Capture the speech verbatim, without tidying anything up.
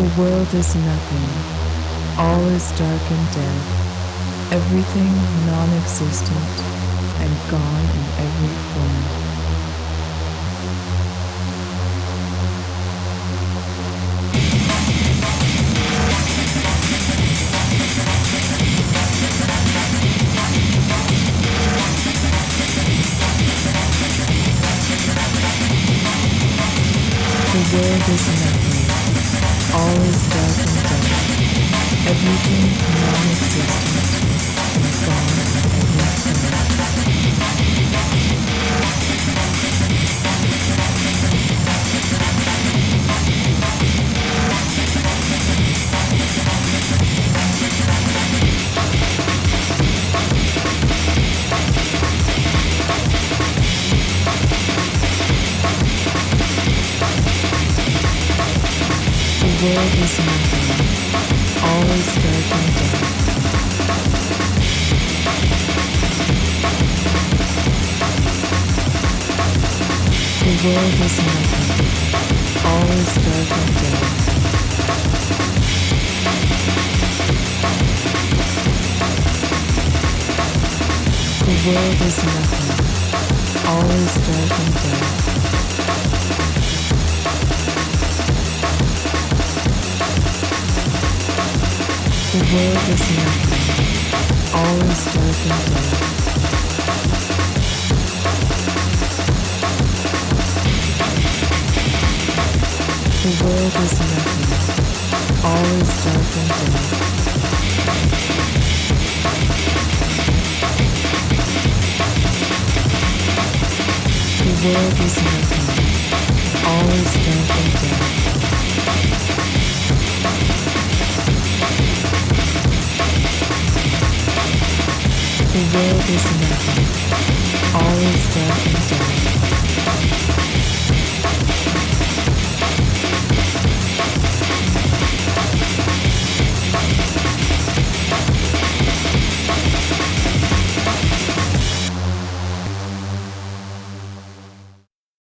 The world is nothing, all is dark and dead, everything non-existent and gone in every form. The world is nothing, all is dark and dead, everything non-existent and gone in every form. The world is nothing, all is dark and dead. The world is nothing, all is dark and dead. The world is nothing, all is dark and dead. The world is nothing, all is dark and dead. The world is nothing, all is dark and dead. The world is nothing, all is dark and dead. The world is nothing, all is dark and dead.